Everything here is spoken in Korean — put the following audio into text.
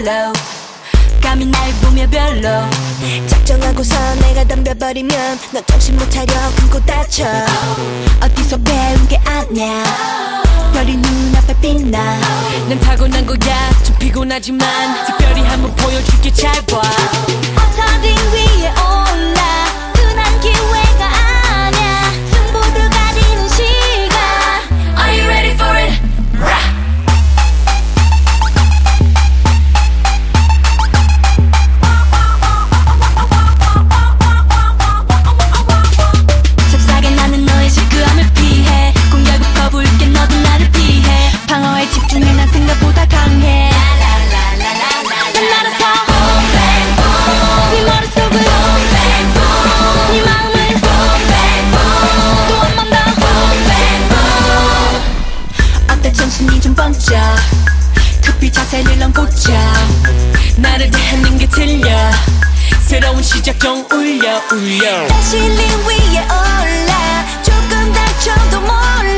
별로 감히 날 보며 별로 작정하고서 내가 덤벼버리면 넌 정신 못 차려 금고 다쳐 어디서 배운 게 아냐 별이 눈앞에 빛나 난 타고난 거야 좀 피곤하지만 특별히 한번 보여줄게 잘 봐 어서링 위에 올라 흔한 기회가 아냐 승부를 가리는 시간 Are you ready for it? 잽싸게 나는 너의 시크함을 피해 공격을 퍼부을게 너도 나를 피해 방어에 집중해 난 생각보다 강해 난 날아서 네 머릿속을 네 마음을 또 한 번 더 어때 정신이 좀 번쩍 급히 자세를 넌 고쳐 나를 대하는 게 틀려 새로운 시작 좀 울려 다시 링 위에 올라 조금 다쳐도 몰라